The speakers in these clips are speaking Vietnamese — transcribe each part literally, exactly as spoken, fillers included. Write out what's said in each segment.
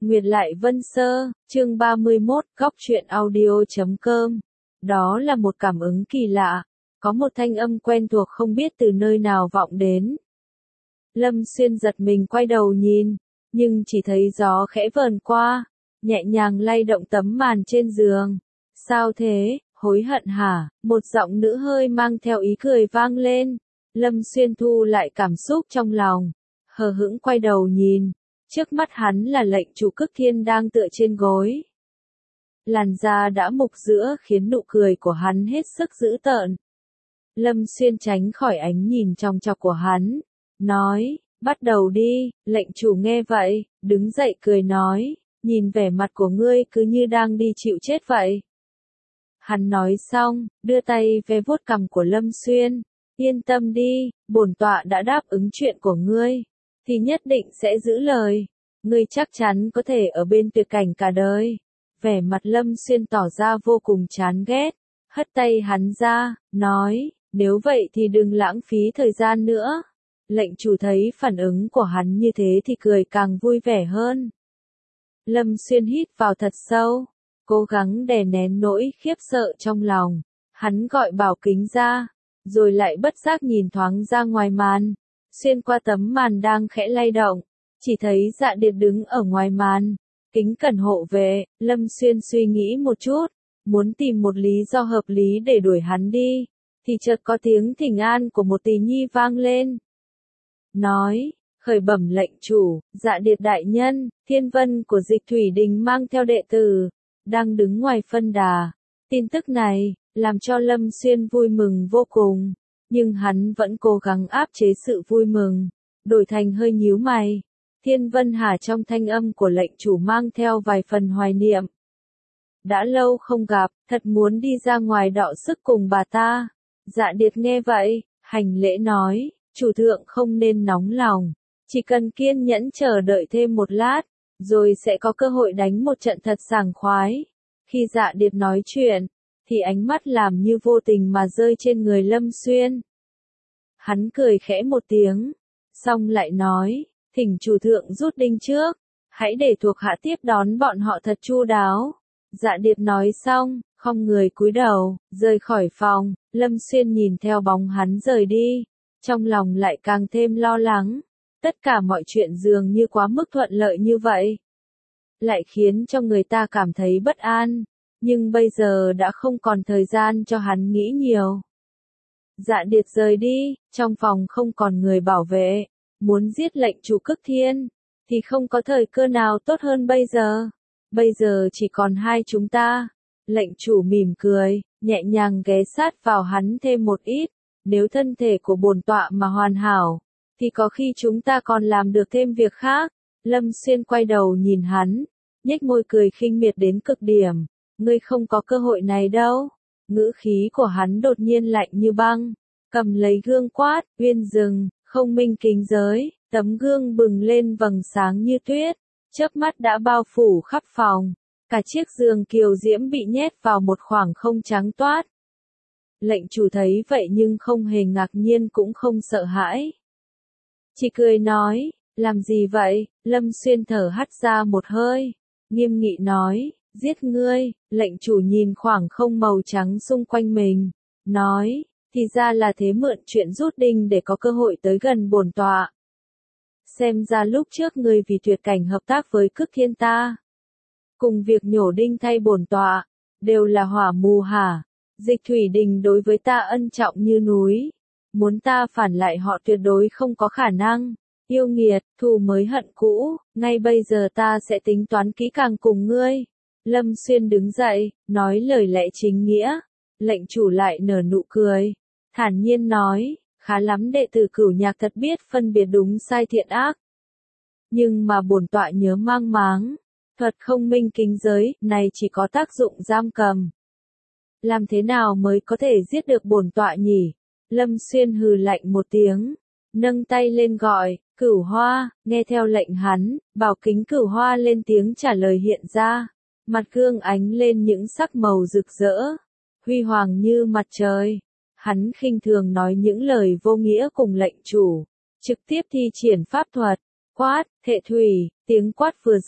Nguyệt Lại Vân Sơ, chương ba mươi mốt, góc truyện audio chấm com. Đó là một cảm ứng kỳ lạ, có một thanh âm quen thuộc không biết từ nơi nào vọng đến. Lâm Xuyên giật mình quay đầu nhìn, nhưng chỉ thấy gió khẽ vờn qua, nhẹ nhàng lay động tấm màn trên giường. Sao thế, hối hận hả? Một giọng nữ hơi mang theo ý cười vang lên. Lâm Xuyên thu lại cảm xúc trong lòng, hờ hững quay đầu nhìn. Trước mắt hắn là lệnh chủ Cực Thiên đang tựa trên gối. Làn da đã mục giữa khiến nụ cười của hắn hết sức dữ tợn. Lâm Xuyên tránh khỏi ánh nhìn trong chọc của hắn, nói, bắt đầu đi. Lệnh chủ nghe vậy, đứng dậy cười nói, nhìn vẻ mặt của ngươi cứ như đang đi chịu chết vậy. Hắn nói xong, đưa tay ve vuốt cằm của Lâm Xuyên, yên tâm đi, bổn tọa đã đáp ứng chuyện của ngươi, thì nhất định sẽ giữ lời. Ngươi chắc chắn có thể ở bên tuyệt cảnh cả đời. Vẻ mặt Lâm Xuyên tỏ ra vô cùng chán ghét, hất tay hắn ra, nói, nếu vậy thì đừng lãng phí thời gian nữa. Lệnh chủ thấy phản ứng của hắn như thế thì cười càng vui vẻ hơn. Lâm Xuyên hít vào thật sâu, cố gắng đè nén nỗi khiếp sợ trong lòng. Hắn gọi Bảo Kính ra, rồi lại bất giác nhìn thoáng ra ngoài màn. Xuyên qua tấm màn đang khẽ lay động, chỉ thấy Dạ Điệt đứng ở ngoài màn, kính cẩn hộ vệ. Lâm Xuyên suy nghĩ một chút, muốn tìm một lý do hợp lý để đuổi hắn đi, thì chợt có tiếng thỉnh an của một tỷ nhi vang lên. Nói, khởi bẩm lệnh chủ, Dạ Điệt đại nhân, Thiên Vân của Dịch Thủy Đình mang theo đệ tử, đang đứng ngoài phân đà. Tin tức này, làm cho Lâm Xuyên vui mừng vô cùng, nhưng hắn vẫn cố gắng áp chế sự vui mừng, đổi thành hơi nhíu mày. Thiên Vân Hà trong thanh âm của lệnh chủ mang theo vài phần hoài niệm. Đã lâu không gặp, thật muốn đi ra ngoài đọ sức cùng bà ta. Dạ Điệt nghe vậy, hành lễ nói, chủ thượng không nên nóng lòng, chỉ cần kiên nhẫn chờ đợi thêm một lát, rồi sẽ có cơ hội đánh một trận thật sảng khoái. Khi Dạ Điệt nói chuyện, thì ánh mắt làm như vô tình mà rơi trên người Lâm Xuyên. Hắn cười khẽ một tiếng, xong lại nói, thỉnh chủ thượng rút đinh trước, hãy để thuộc hạ tiếp đón bọn họ thật chu đáo. Dạ Điệt nói xong, không người cúi đầu, rời khỏi phòng. Lâm Xuyên nhìn theo bóng hắn rời đi, trong lòng lại càng thêm lo lắng. Tất cả mọi chuyện dường như quá mức thuận lợi như vậy, lại khiến cho người ta cảm thấy bất an, nhưng bây giờ đã không còn thời gian cho hắn nghĩ nhiều. Dạ Điệt rời đi, trong phòng không còn người bảo vệ, muốn giết lệnh chủ Cực Thiên, thì không có thời cơ nào tốt hơn bây giờ. Bây giờ chỉ còn hai chúng ta. Lệnh chủ mỉm cười, nhẹ nhàng ghé sát vào hắn thêm một ít. Nếu thân thể của bổn tọa mà hoàn hảo, thì có khi chúng ta còn làm được thêm việc khác. Lâm Xuyên quay đầu nhìn hắn, nhếch môi cười khinh miệt đến cực điểm. Ngươi không có cơ hội này đâu. Ngữ khí của hắn đột nhiên lạnh như băng, cầm lấy gương quát, uyên rừng, không minh kính giới. Tấm gương bừng lên vầng sáng như tuyết, chớp mắt đã bao phủ khắp phòng. Cả chiếc giường kiều diễm bị nhét vào một khoảng không trắng toát. Lệnh chủ thấy vậy nhưng không hề ngạc nhiên cũng không sợ hãi, chỉ cười nói, làm gì vậy? Lâm Xuyên thở hắt ra một hơi, nghiêm nghị nói, giết ngươi. Lệnh chủ nhìn khoảng không màu trắng xung quanh mình, nói, thì ra là thế, mượn chuyện rút đinh để có cơ hội tới gần bổn tọa. Xem ra lúc trước ngươi vì tuyệt cảnh hợp tác với Cực Thiên ta, cùng việc nhổ đinh thay bổn tọa, đều là hỏa mù hả? Dịch Thủy Đình đối với ta ân trọng như núi, muốn ta phản lại họ tuyệt đối không có khả năng. Yêu nghiệt, thù mới hận cũ, ngay bây giờ ta sẽ tính toán kỹ càng cùng ngươi. Lâm Xuyên đứng dậy, nói lời lẽ chính nghĩa. Lệnh chủ lại nở nụ cười, thản nhiên nói, khá lắm, đệ tử Cửu Nhạc thật biết phân biệt đúng sai thiện ác. Nhưng mà bổn tọa nhớ mang máng, thuật không minh kính giới này chỉ có tác dụng giam cầm. Làm thế nào mới có thể giết được bổn tọa nhỉ? Lâm Xuyên hừ lạnh một tiếng, nâng tay lên gọi, Cửu Hoa. Nghe theo lệnh hắn, Bảo Kính Cửu Hoa lên tiếng trả lời hiện ra. Mặt gương ánh lên những sắc màu rực rỡ, huy hoàng như mặt trời. Hắn khinh thường nói những lời vô nghĩa cùng lệnh chủ, trực tiếp thi triển pháp thuật, quát, thệ thủy. Tiếng quát vừa dứt,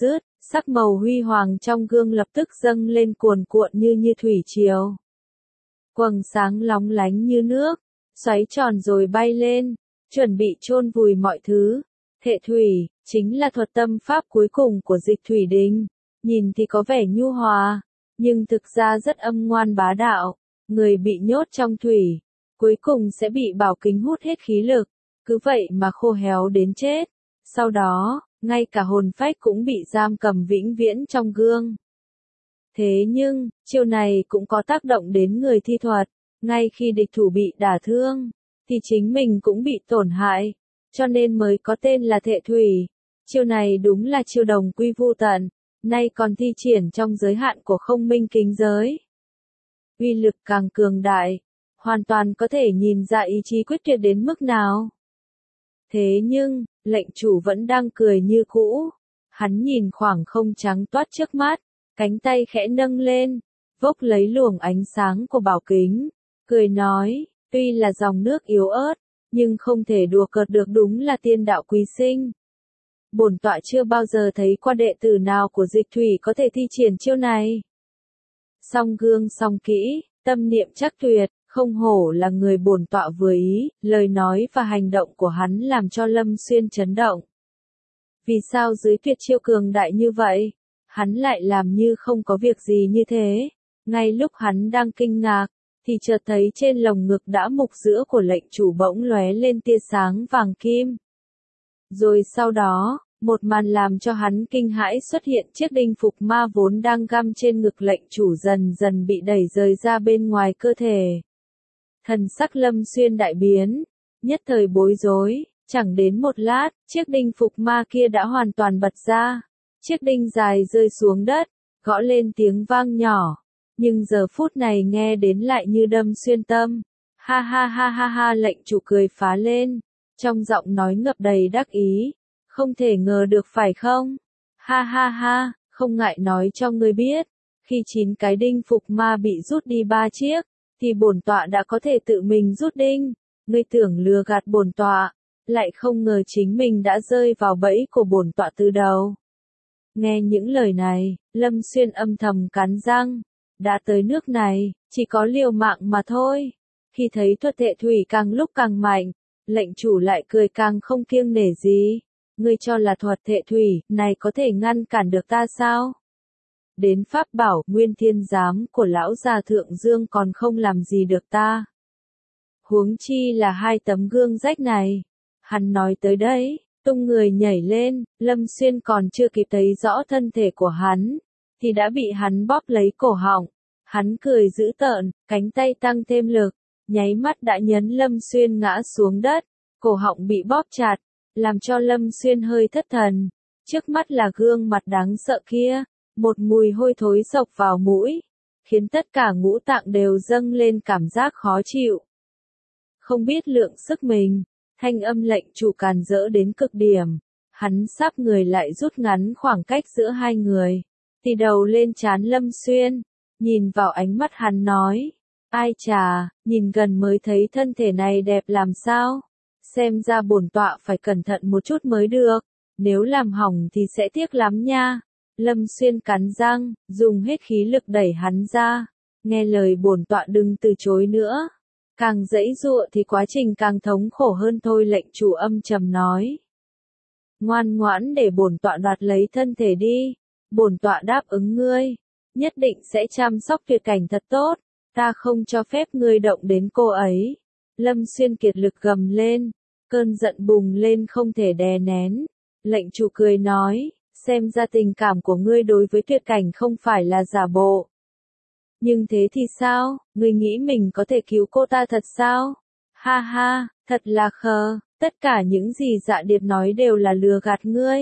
Sắc màu huy hoàng trong gương lập tức dâng lên cuồn cuộn như như thủy triều. Quầng sáng lóng lánh như nước, xoáy tròn rồi bay lên, chuẩn bị chôn vùi mọi thứ. Thệ thủy, chính là thuật tâm pháp cuối cùng của Dịch Thủy Đình. Nhìn thì có vẻ nhu hòa, nhưng thực ra rất âm ngoan bá đạo. Người bị nhốt trong thủy, cuối cùng sẽ bị bảo kính hút hết khí lực, cứ vậy mà khô héo đến chết. Sau đó, ngay cả hồn phách cũng bị giam cầm vĩnh viễn trong gương. Thế nhưng, chiêu này cũng có tác động đến người thi thuật, ngay khi địch thủ bị đả thương, thì chính mình cũng bị tổn hại, cho nên mới có tên là thệ thủy. Chiêu này đúng là chiêu đồng quy vu tận, nay còn thi triển trong giới hạn của không minh kính giới. Uy lực càng cường đại, hoàn toàn có thể nhìn ra ý chí quyết tuyệt đến mức nào. Thế nhưng, lệnh chủ vẫn đang cười như cũ. Hắn nhìn khoảng không trắng toát trước mắt, cánh tay khẽ nâng lên, vốc lấy luồng ánh sáng của bảo kính, cười nói, tuy là dòng nước yếu ớt, nhưng không thể đùa cợt được, đúng là tiên đạo quý sinh. Bổn tọa chưa bao giờ thấy qua đệ tử nào của Dịch Thủy có thể thi triển chiêu này. Song gương song kỹ, tâm niệm chắc tuyệt, không hổ là người bổn tọa vừa ý, lời nói và hành động của hắn làm cho Lâm Xuyên chấn động. Vì sao dưới tuyệt chiêu cường đại như vậy, hắn lại làm như không có việc gì như thế? Ngay lúc hắn đang kinh ngạc, thì chợt thấy trên lồng ngực đã mục giữa của lệnh chủ bỗng lóe lên tia sáng vàng kim. Rồi sau đó, một màn làm cho hắn kinh hãi xuất hiện, chiếc đinh phục ma vốn đang găm trên ngực lệnh chủ dần dần bị đẩy rời ra bên ngoài cơ thể. Thần sắc Lâm Xuyên đại biến, nhất thời bối rối, chẳng đến một lát, chiếc đinh phục ma kia đã hoàn toàn bật ra. Chiếc đinh dài rơi xuống đất, gõ lên tiếng vang nhỏ, nhưng giờ phút này nghe đến lại như đâm xuyên tâm. Ha ha ha ha ha, lệnh chủ cười phá lên, trong giọng nói ngập đầy đắc ý, không thể ngờ được phải không? Ha ha ha, không ngại nói cho ngươi biết, khi chín cái đinh phục ma bị rút đi ba chiếc, thì bổn tọa đã có thể tự mình rút đinh. Ngươi tưởng lừa gạt bổn tọa, lại không ngờ chính mình đã rơi vào bẫy của bổn tọa từ đầu. Nghe những lời này, Lâm Xuyên âm thầm cắn răng, đã tới nước này, chỉ có liều mạng mà thôi. Khi thấy thuật thệ thủy càng lúc càng mạnh, lệnh chủ lại cười càng không kiêng nể gì. Ngươi cho là thuật thệ thủy này có thể ngăn cản được ta sao? Đến pháp bảo Nguyên Thiên Giám của lão già Thượng Dương còn không làm gì được ta. Huống chi là hai tấm gương rách này. Hắn nói tới đấy, tung người nhảy lên, Lâm Xuyên còn chưa kịp thấy rõ thân thể của hắn, thì đã bị hắn bóp lấy cổ họng. Hắn cười dữ tợn, cánh tay tăng thêm lực, nháy mắt đã nhấn Lâm Xuyên ngã xuống đất, cổ họng bị bóp chặt, làm cho Lâm Xuyên hơi thất thần. Trước mắt là gương mặt đáng sợ kia, một mùi hôi thối xộc vào mũi, khiến tất cả ngũ tạng đều dâng lên cảm giác khó chịu. Không biết lượng sức mình, thanh âm lệnh chủ càn rỡ đến cực điểm, hắn sắp người lại rút ngắn khoảng cách giữa hai người, thì đầu lên trán Lâm Xuyên, nhìn vào ánh mắt hắn nói, ai chà, nhìn gần mới thấy thân thể này đẹp làm sao, xem ra bổn tọa phải cẩn thận một chút mới được, nếu làm hỏng thì sẽ tiếc lắm nha. Lâm Xuyên cắn răng, dùng hết khí lực đẩy hắn ra, nghe lời bổn tọa đừng từ chối nữa. Càng giãy giụa thì quá trình càng thống khổ hơn thôi, lệnh chủ âm trầm nói. Ngoan ngoãn để bổn tọa đoạt lấy thân thể đi, bổn tọa đáp ứng ngươi, nhất định sẽ chăm sóc tuyệt cảnh thật tốt, ta không cho phép ngươi động đến cô ấy. Lâm Xuyên kiệt lực gầm lên, cơn giận bùng lên không thể đè nén. Lệnh chủ cười nói, xem ra tình cảm của ngươi đối với tuyệt cảnh không phải là giả bộ. Nhưng thế thì sao, ngươi nghĩ mình có thể cứu cô ta thật sao? Ha ha, thật là khờ, tất cả những gì Dạ Điệp nói đều là lừa gạt ngươi.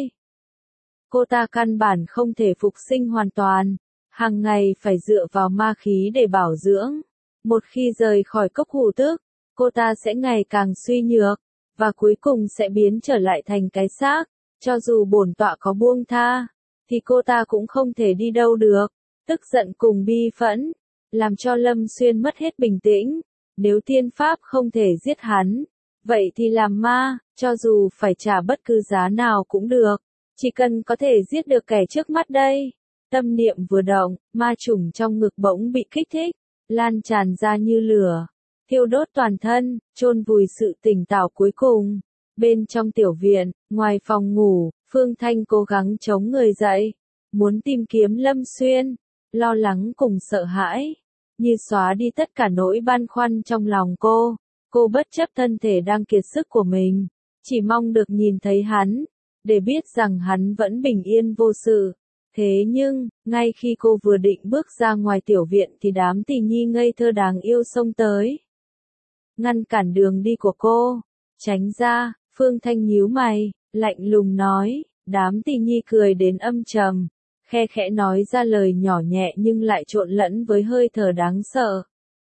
Cô ta căn bản không thể phục sinh hoàn toàn, hàng ngày phải dựa vào ma khí để bảo dưỡng. Một khi rời khỏi cốc hủ tước, cô ta sẽ ngày càng suy nhược, và cuối cùng sẽ biến trở lại thành cái xác. Cho dù bổn tọa có buông tha, thì cô ta cũng không thể đi đâu được. Tức giận cùng bi phẫn, làm cho Lâm Xuyên mất hết bình tĩnh. Nếu tiên pháp không thể giết hắn, vậy thì làm ma, cho dù phải trả bất cứ giá nào cũng được. Chỉ cần có thể giết được kẻ trước mắt đây. Tâm niệm vừa động, ma trùng trong ngực bỗng bị kích thích, lan tràn ra như lửa, thiêu đốt toàn thân, chôn vùi sự tỉnh táo cuối cùng. Bên trong tiểu viện, ngoài phòng ngủ, Phương Thanh cố gắng chống người dậy, muốn tìm kiếm Lâm Xuyên, lo lắng cùng sợ hãi, như xóa đi tất cả nỗi băn khoăn trong lòng cô. Cô bất chấp thân thể đang kiệt sức của mình, chỉ mong được nhìn thấy hắn, để biết rằng hắn vẫn bình yên vô sự. Thế nhưng, ngay khi cô vừa định bước ra ngoài tiểu viện thì đám tỳ nhi ngây thơ đáng yêu xông tới, ngăn cản đường đi của cô. Tránh ra, Phương Thanh nhíu mày, lạnh lùng nói, đám tỳ nhi cười đến âm trầm, khe khẽ nói ra lời nhỏ nhẹ nhưng lại trộn lẫn với hơi thở đáng sợ.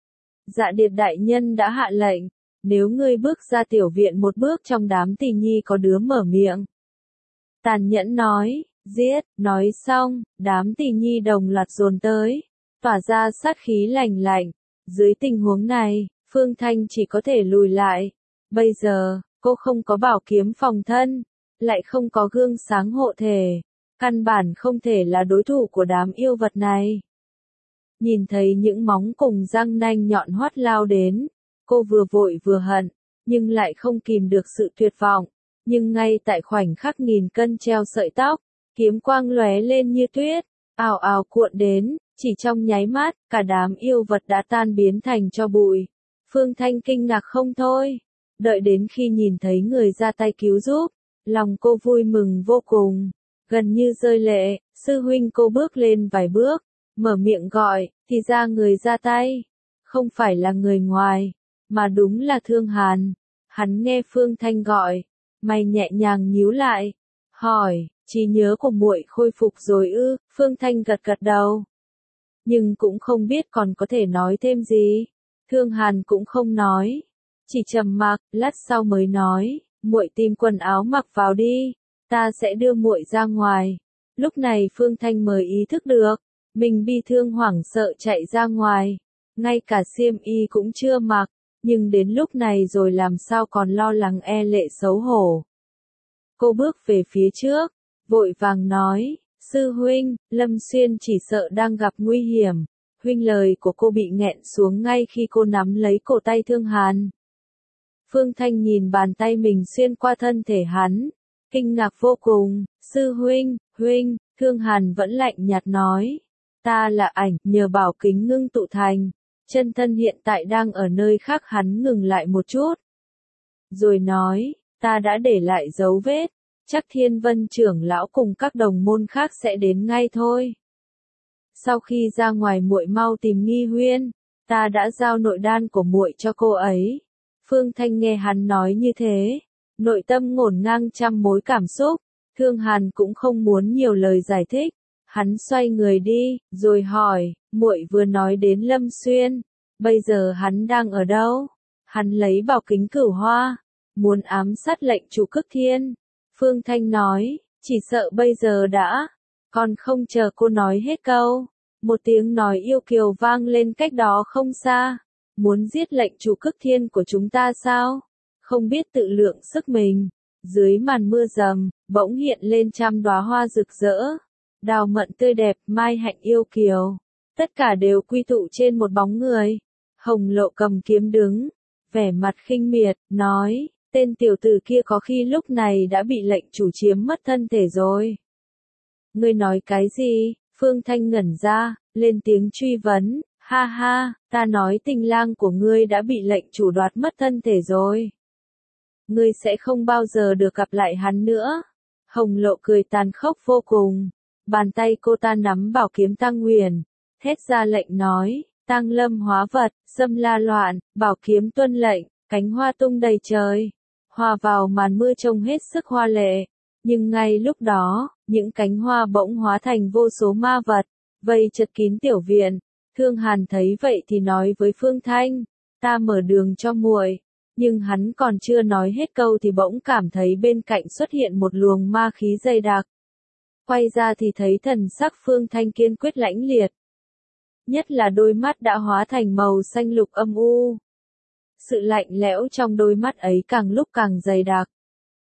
Dạ Điệt đại nhân đã hạ lệnh, nếu ngươi bước ra tiểu viện một bước trong đám tỳ nhi có đứa mở miệng, tàn nhẫn nói, giết. Nói xong, đám tỳ nhi đồng loạt dồn tới, tỏa ra sát khí lạnh lạnh. Dưới tình huống này, Phương Thanh chỉ có thể lùi lại. Bây giờ, cô không có bảo kiếm phòng thân, lại không có gương sáng hộ thể, căn bản không thể là đối thủ của đám yêu vật này. Nhìn thấy những móng cùng răng nanh nhọn hoắt lao đến, cô vừa vội vừa hận, nhưng lại không kìm được sự tuyệt vọng. Nhưng ngay tại khoảnh khắc nghìn cân treo sợi tóc, kiếm quang lóe lên như tuyết, ào ào cuộn đến, chỉ trong nháy mắt, cả đám yêu vật đã tan biến thành tro bụi. Phương Thanh kinh ngạc không thôi, đợi đến khi nhìn thấy người ra tay cứu giúp, lòng cô vui mừng vô cùng, gần như rơi lệ. Sư huynh, cô bước lên vài bước, mở miệng gọi, thì ra người ra tay, không phải là người ngoài, mà đúng là Thương Hàn. Hắn nghe Phương Thanh gọi, mày nhẹ nhàng nhíu lại, hỏi, trí nhớ của muội khôi phục rồi ư? Phương Thanh gật gật đầu, nhưng cũng không biết còn có thể nói thêm gì. Thương Hàn cũng không nói, chỉ trầm mặc, lát sau mới nói, muội tìm quần áo mặc vào đi, ta sẽ đưa muội ra ngoài. Lúc này Phương Thanh mới ý thức được, mình bi thương hoảng sợ chạy ra ngoài, ngay cả xiêm y cũng chưa mặc, nhưng đến lúc này rồi làm sao còn lo lắng e lệ xấu hổ. Cô bước về phía trước, vội vàng nói, sư huynh, Lâm Xuyên chỉ sợ đang gặp nguy hiểm. Huynh. Lời của cô bị nghẹn xuống ngay khi cô nắm lấy cổ tay Thương Hàn. Phương Thanh nhìn bàn tay mình xuyên qua thân thể hắn, kinh ngạc vô cùng. Sư huynh, huynh. Thương Hàn vẫn lạnh nhạt nói, ta là ảnh, nhờ bảo kính ngưng tụ thành, chân thân hiện tại đang ở nơi khác. Hắn ngừng lại một chút, rồi nói, ta đã để lại dấu vết, chắc Thiên Vân trưởng lão cùng các đồng môn khác sẽ đến ngay thôi. Sau khi ra ngoài muội mau tìm Nghi Huyên, ta đã giao nội đan của muội cho cô ấy. Phương Thanh nghe hắn nói như thế, nội tâm ngổn ngang trăm mối cảm xúc. Thương Hàn cũng không muốn nhiều lời giải thích, hắn xoay người đi, rồi hỏi, muội vừa nói đến Lâm Xuyên, bây giờ hắn đang ở đâu? Hắn lấy bảo kính cửu hoa, muốn ám sát lệnh chủ Cực Thiên. Phương Thanh nói, chỉ sợ bây giờ đã, còn không chờ cô nói hết câu, một tiếng nói yêu kiều vang lên cách đó không xa, muốn giết lệnh chủ Cực Thiên của chúng ta sao? Không biết tự lượng sức mình, dưới màn mưa rầm, bỗng hiện lên trăm đóa hoa rực rỡ, đào mận tươi đẹp, mai hạnh yêu kiều, tất cả đều quy tụ trên một bóng người. Hồng Lộ cầm kiếm đứng, vẻ mặt khinh miệt, nói, tên tiểu tử kia có khi lúc này đã bị lệnh chủ chiếm mất thân thể rồi. Ngươi nói cái gì? Phương Thanh ngẩn ra, lên tiếng truy vấn, ha ha, ta nói tình lang của ngươi đã bị lệnh chủ đoạt mất thân thể rồi. Ngươi sẽ không bao giờ được gặp lại hắn nữa. Hồng Lộ cười tàn khốc vô cùng, bàn tay cô ta nắm bảo kiếm Tăng Huyền, thét ra lệnh nói, Tăng Lâm hóa vật, xâm la loạn, bảo kiếm tuân lệnh, cánh hoa tung đầy trời, hòa vào màn mưa trông hết sức hoa lệ. Nhưng ngay lúc đó, những cánh hoa bỗng hóa thành vô số ma vật, vây chật kín tiểu viện. Thương Hàn thấy vậy thì nói với Phương Thanh, ta mở đường cho muội. Nhưng hắn còn chưa nói hết câu thì bỗng cảm thấy bên cạnh xuất hiện một luồng ma khí dày đặc. Quay ra thì thấy thần sắc Phương Thanh kiên quyết lãnh liệt. Nhất là đôi mắt đã hóa thành màu xanh lục âm u. Sự lạnh lẽo trong đôi mắt ấy càng lúc càng dày đặc.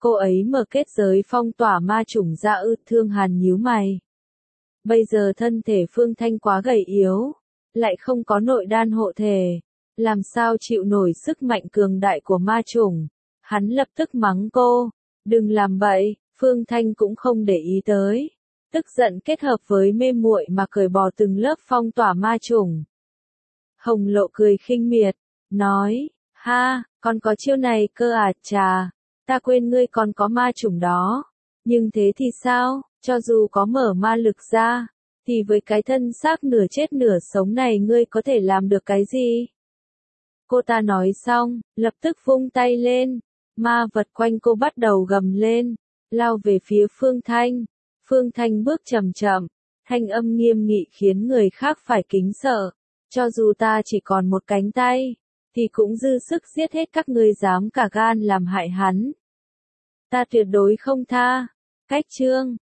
Cô ấy mở kết giới phong tỏa ma chủng ra ư? Thương Hàn nhíu mày. Bây giờ thân thể Phương Thanh quá gầy yếu, lại không có nội đan hộ thể, làm sao chịu nổi sức mạnh cường đại của ma chủng. Hắn lập tức mắng cô, đừng làm bậy. Phương Thanh cũng không để ý tới, tức giận kết hợp với mê muội mà cởi bỏ từng lớp phong tỏa ma chủng. Hồng Lộ cười khinh miệt, nói, ha, còn có chiêu này cơ à? Chà, ta quên ngươi còn có ma chủng đó. Nhưng thế thì sao, cho dù có mở ma lực ra, thì với cái thân xác nửa chết nửa sống này ngươi có thể làm được cái gì? Cô ta nói xong, lập tức vung tay lên, ma vật quanh cô bắt đầu gầm lên, lao về phía Phương Thanh. Phương Thanh bước chậm chậm, thanh âm nghiêm nghị khiến người khác phải kính sợ. Cho dù ta chỉ còn một cánh tay, thì cũng dư sức giết hết các ngươi dám cả gan làm hại hắn. Ta tuyệt đối không tha. Cách chương